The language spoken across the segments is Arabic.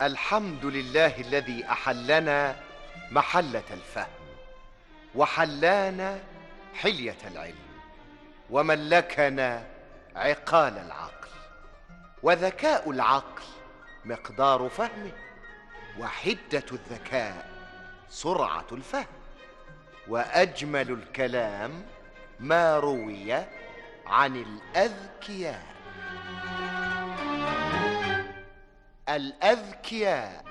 الحمد لله الذي أحلنا محلة الفهم، وحلانا حلية العلم، وملكنا عقال العقل. وذكاء العقل مقدار فهمه، وحدة الذكاء سرعة الفهم. وأجمل الكلام ما روي عن الأذكياء. الأذكياء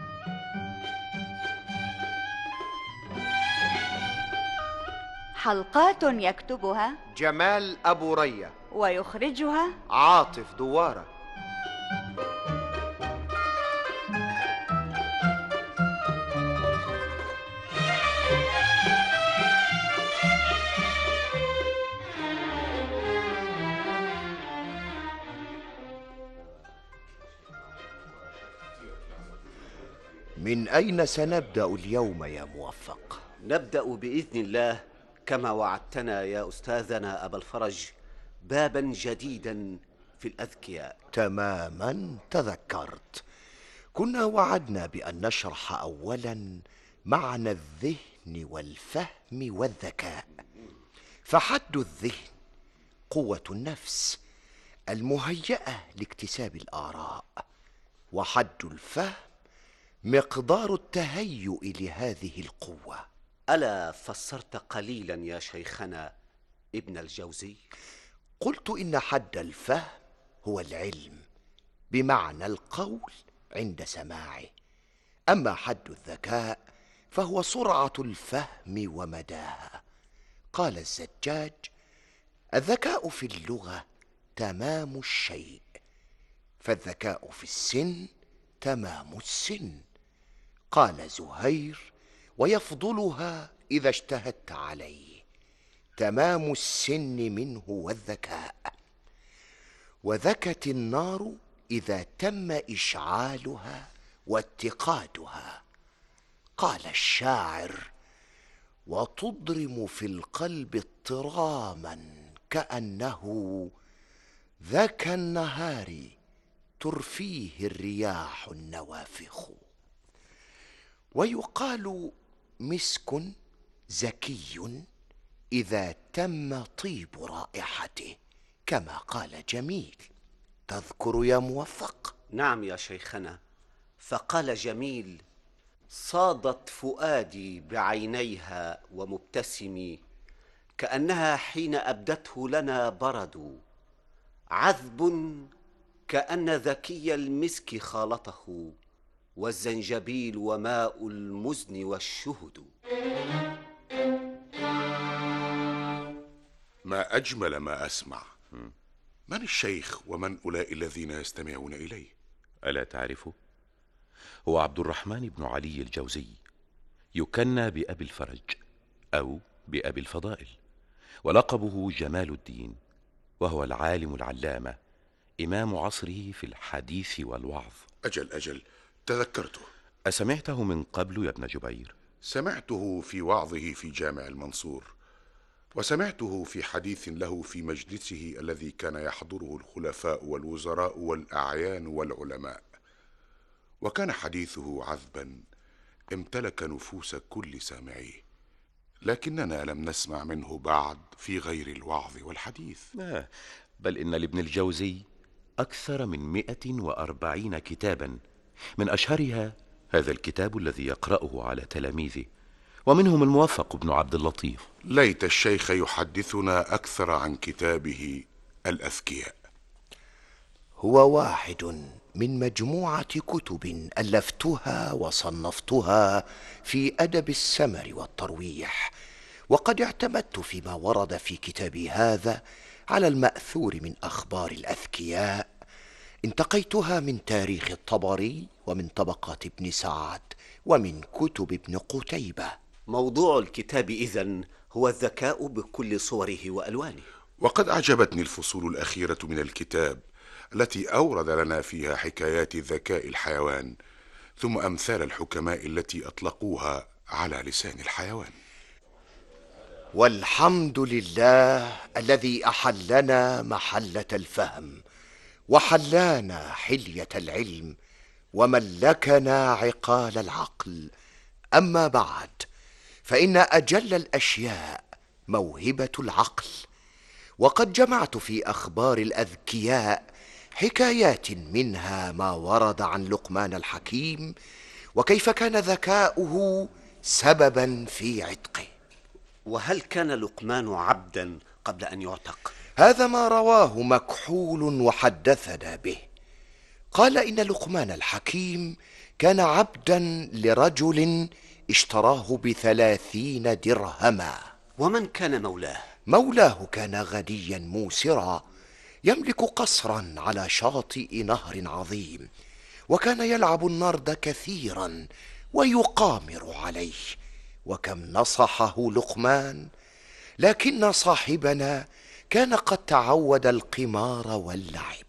حلقات يكتبها جمال أبو رية، ويخرجها عاطف دوارة. من أين سنبدأ اليوم يا موفق؟ نبدأ بإذن الله كما وعدتنا يا أستاذنا أبا الفرج بابا جديدا في الأذكياء. تماما، تذكرت. كنا وعدنا بأن نشرح أولا معنى الذهن والفهم والذكاء. فحد الذهن قوة النفس المهيئة لاكتساب الآراء، وحد الفهم مقدار التهيؤ لهذه القوة. ألا فسرت قليلا يا شيخنا ابن الجوزي؟ قلت إن حد الفهم هو العلم بمعنى القول عند سماعه، أما حد الذكاء فهو سرعة الفهم ومداها. قال الزجاج: الذكاء في اللغة تمام الشيء، فالذكاء في السن تمام السن. قال زهير: ويفضلها إذا اجتهدت عليه، تمام السن منه والذكاء. وذكت النار إذا تم إشعالها واتقادها. قال الشاعر: وتضرم في القلب اضطراما كأنه ذكى النهار ترفيه الرياح النوافخ. ويقال: مسك زكي إذا تم طيب رائحته، كما قال جميل. تذكر يا موفق؟ نعم يا شيخنا، فقال جميل: صادت فؤادي بعينيها ومبتسمي، كأنها حين أبدته لنا برد، عذب كأن ذكي المسك خالطه، والزنجبيل وماء المزن والشهد. ما أجمل ما أسمع. من الشيخ ومن أولئك الذين يستمعون إليه؟ ألا تعرفه؟ هو عبد الرحمن بن علي الجوزي، يكنى بأبي الفرج أو بأبي الفضائل، ولقبه جمال الدين، وهو العالم العلامة، إمام عصره في الحديث والوعظ. أجل تذكرته. أسمعته من قبل يا ابن جبير؟ سمعته في وعظه في جامع المنصور، وسمعته في حديث له في مجلسه الذي كان يحضره الخلفاء والوزراء والأعيان والعلماء، وكان حديثه عذبا امتلك نفوس كل سامعيه، لكننا لم نسمع منه بعد في غير الوعظ والحديث. بل إن لابن الجوزي أكثر من 140 كتابا، من أشهرها هذا الكتاب الذي يقرأه على تلاميذه، ومنهم الموفق بن عبد اللطيف. ليت الشيخ يحدثنا أكثر عن كتابه الأذكياء. هو واحد من مجموعة كتب ألفتها وصنفتها في أدب السمر والترويح، وقد اعتمدت فيما ورد في كتابي هذا على المأثور من أخبار الأذكياء. انتقيتها من تاريخ الطبري، ومن طبقات ابن سعد، ومن كتب ابن قتيبة. موضوع الكتاب إذن هو الذكاء بكل صوره وألوانه. وقد أعجبتني الفصول الأخيرة من الكتاب التي أورد لنا فيها حكايات ذكاء الحيوان، ثم أمثال الحكماء التي أطلقوها على لسان الحيوان. والحمد لله الذي أحلنا محلة الفهم، وحلانا حلية العلم، وملكنا عقال العقل. أما بعد، فإن أجل الأشياء موهبة العقل، وقد جمعت في أخبار الأذكياء حكايات منها ما ورد عن لقمان الحكيم، وكيف كان ذكاؤه سببا في عتقه. وهل كان لقمان عبدا قبل أن يعتق؟ هذا ما رواه مكحول وحدثنا به. قال إن لقمان الحكيم كان عبدا لرجل اشتراه ب30 درهما. ومن كان مولاه؟ مولاه كان غنيا موسرا، يملك قصرا على شاطئ نهر عظيم، وكان يلعب النرد كثيرا ويقامر عليه. وكم نصحه لقمان، لكن صاحبنا كان قد تعود القمار واللعب.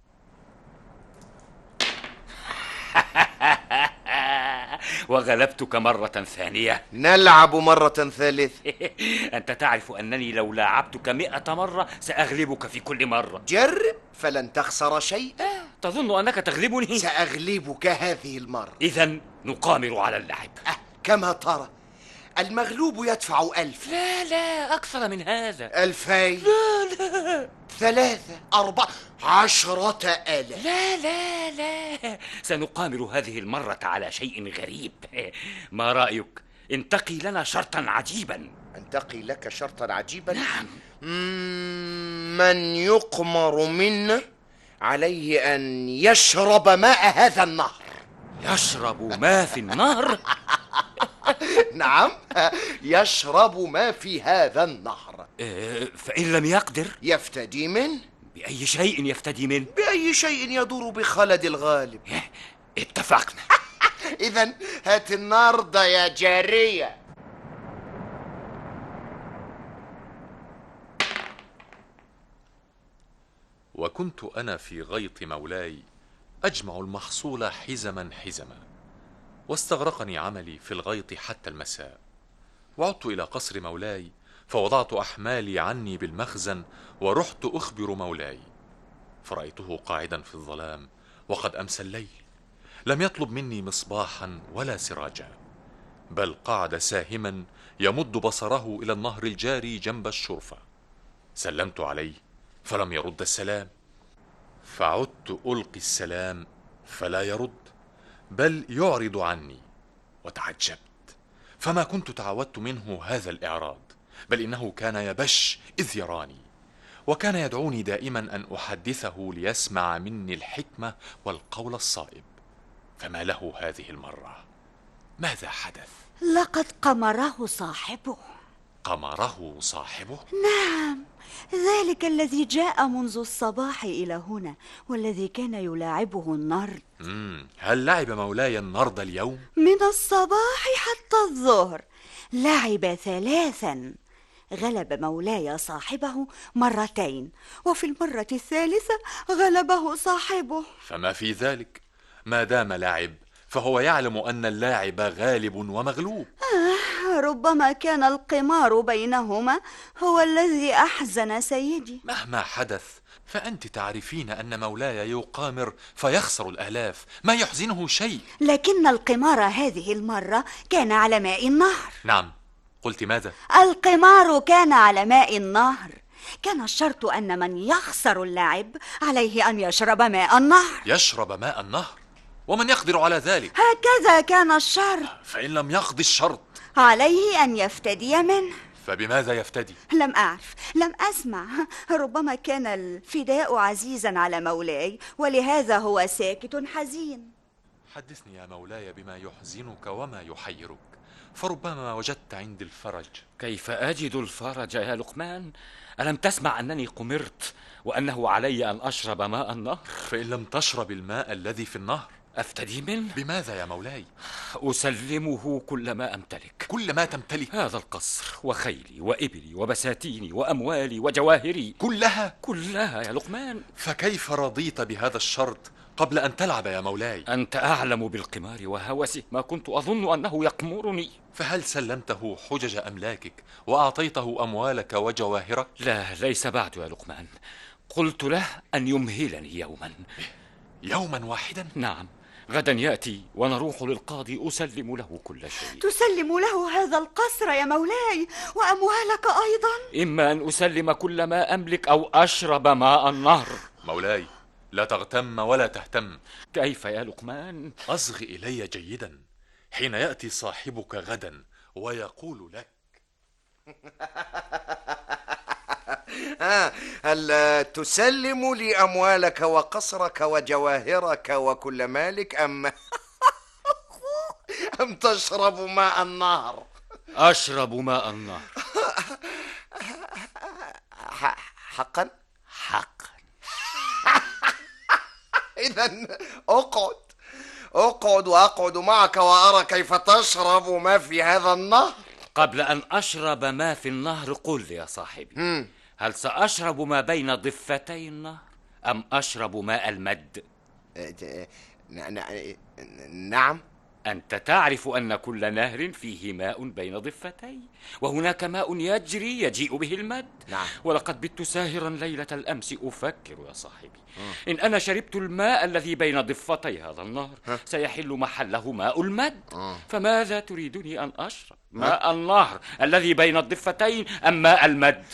وغلبتك مرة ثانية. نلعب مرة ثالثة. أنت تعرف أنني لو لاعبتك 100 مرة سأغلبك في كل مرة. جرب فلن تخسر شيئا. تظن أنك تغلبني؟ سأغلبك هذه المرة. إذن نقامر على اللعب. كما ترى، المغلوب يدفع 1000. لا أكثر من هذا. 2000. لا 3 4 10,000. لا سنقامر هذه المرة على شيء غريب. ما رأيك؟ انتقي لنا شرطا عجيبا. أنتقي لك شرطا عجيبا؟ نعم. من يقمر منا عليه أن يشرب ماء هذا النهر. يشرب ما في النهر؟ نعم، يشرب ما في هذا النهر. فإن لم يقدر يفتدي منه. بأي شيء يفتدي منه؟ بأي شيء يدور بخلد الغالب. اتفقنا. إذن هات النرد يا جارية. وكنت أنا في غيط مولاي أجمع المحصول حزما حزما، واستغرقني عملي في الغيط حتى المساء. وعدت إلى قصر مولاي فوضعت أحمالي عني بالمخزن، ورحت أخبر مولاي، فرأيته قاعدا في الظلام وقد أمسى الليل، لم يطلب مني مصباحا ولا سراجا، بل قعد ساهما يمد بصره إلى النهر الجاري جنب الشرفة. سلمت عليه فلم يرد السلام، فعدت ألقي السلام فلا يرد، بل يعرض عني. وتعجبت، فما كنت تعودت منه هذا الإعراض، بل إنه كان يبش إذ يراني، وكان يدعوني دائما أن أحدثه ليسمع مني الحكمة والقول الصائب. فما له هذه المرة؟ ماذا حدث؟ لقد قمره صاحبه. قمره صاحبه؟ نعم، ذلك الذي جاء منذ الصباح إلى هنا، والذي كان يلاعبه النرد. هل لعب مولاي النرد اليوم؟ من الصباح حتى الظهر لعب 3. غلب مولاي صاحبه 2 وفي المرة الثالثة غلبه صاحبه. فما في ذلك، ما دام لاعب فهو يعلم أن اللاعب غالب ومغلوب. ربما كان القمار بينهما هو الذي أحزن سيدي. مهما حدث فأنت تعرفين أن مولاي يقامر فيخسر الآلاف، ما يحزنه شيء. لكن القمار هذه المرة كان على ماء النهر. نعم، قلت ماذا؟ القمار كان على ماء النهر. كان الشرط أن من يخسر اللعب عليه أن يشرب ماء النهر. يشرب ماء النهر؟ ومن يقدر على ذلك؟ هكذا كان الشرط. فإن لم يقضي الشرط عليه أن يفتدي منه. فبماذا يفتدي؟ لم أعرف، لم أسمع. ربما كان الفداء عزيزا على مولاي، ولهذا هو ساكت حزين. حدثني يا مولاي بما يحزنك وما يحيرك، فربما وجدت عندي الفرج. كيف أجد الفرج يا لقمان؟ ألم تسمع أنني قمرت وأنه علي أن أشرب ماء النهر؟ فإن لم تشرب الماء الذي في النهر أفتدي منه؟ بماذا يا مولاي؟ أسلمه كل ما أمتلك. كل ما تمتلك؟ هذا القصر وخيلي وإبلي وبساتيني وأموالي وجواهري كلها يا لقمان. فكيف رضيت بهذا الشرط قبل أن تلعب يا مولاي؟ أنت أعلم بالقمار وهوسه، ما كنت أظن أنه يقمرني. فهل سلمته حجج أملاكك وأعطيته أموالك وجواهرك؟ لا، ليس بعد يا لقمان. قلت له أن يمهلني يوما. يوما واحدا؟ نعم، غدا يأتي ونروح للقاضي أسلم له كل شيء. تسلم له هذا القصر يا مولاي وأموالك أيضا؟ إما أن أسلم كل ما أملك أو أشرب ماء النهر. مولاي، لا تغتم ولا تهتم. كيف يا لقمان؟ أصغ إلي جيدا حين يأتي صاحبك غدا ويقول لك: هل تسلم لي أموالك وقصرك وجواهرك وكل مالك أم تشرب ماء النهر؟ أشرب ماء النهر. حقا؟ حقا. إذن أقعد وأقعد معك وأرى كيف تشرب ما في هذا النهر. قبل أن أشرب ما في النهر قل لي يا صاحبي، هل سأشرب ما بين ضفتي النهر أم أشرب ماء المد؟ نعم. أنت تعرف أن كل نهر فيه ماء بين ضفتيه، وهناك ماء يجري يجيء به المد. نعم. ولقد بت ساهرا ليلة الأمس أفكر يا صاحبي، إن أنا شربت الماء الذي بين ضفتي هذا النهر سيحل محله ماء المد. فماذا تريدني أن أشرب؟ ماء النهر الذي بين الضفتين أم ماء المد؟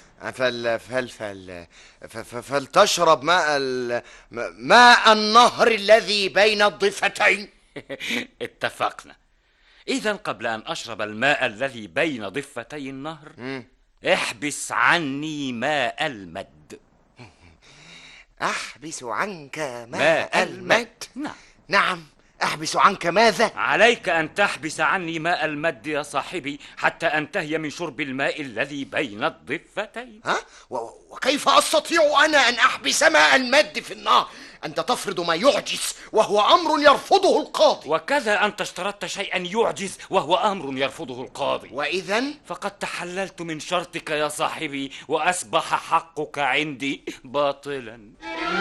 فلتشرب ماء النهر الذي بين الضفتين. اتفقنا. إذن قبل أن أشرب الماء الذي بين ضفتي النهر احبس عني ماء المد. أحبس عنك ماء المد؟ نعم. أحبس عنك ماذا؟ عليك أن تحبس عني ماء المد يا صاحبي حتى أنتهي من شرب الماء الذي بين الضفتين. وكيف أستطيع أنا أن أحبس ماء المد في النهر؟ أنت تفرض ما يعجز وهو أمر يرفضه القاضي. وكذا أنت اشترطت شيئا يعجز وهو أمر يرفضه القاضي. وإذن؟ فقد تحللت من شرطك يا صاحبي وأصبح حقك عندي باطلا.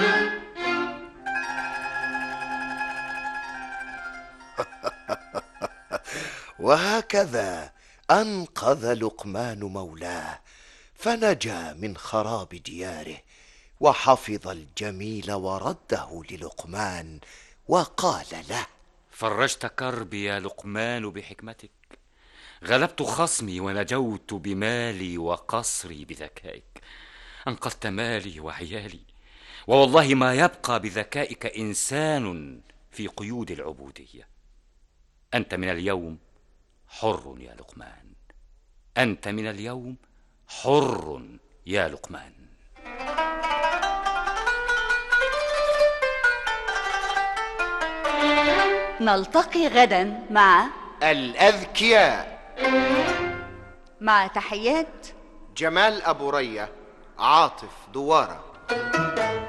وهكذا أنقذ لقمان مولاه فنجا من خراب دياره، وحفظ الجميل ورده للقمان وقال له: فرجت كربي يا لقمان بحكمتك، غلبت خصمي ونجوت بمالي وقصري بذكائك، أنقذت مالي وعيالي، ووالله ما يبقى بذكائك إنسان في قيود العبودية. أنت من اليوم حر يا لقمان، أنت من اليوم حر يا لقمان. نلتقي غدا مع الأذكياء. مع تحيات جمال أبو رية، عاطف دوارة.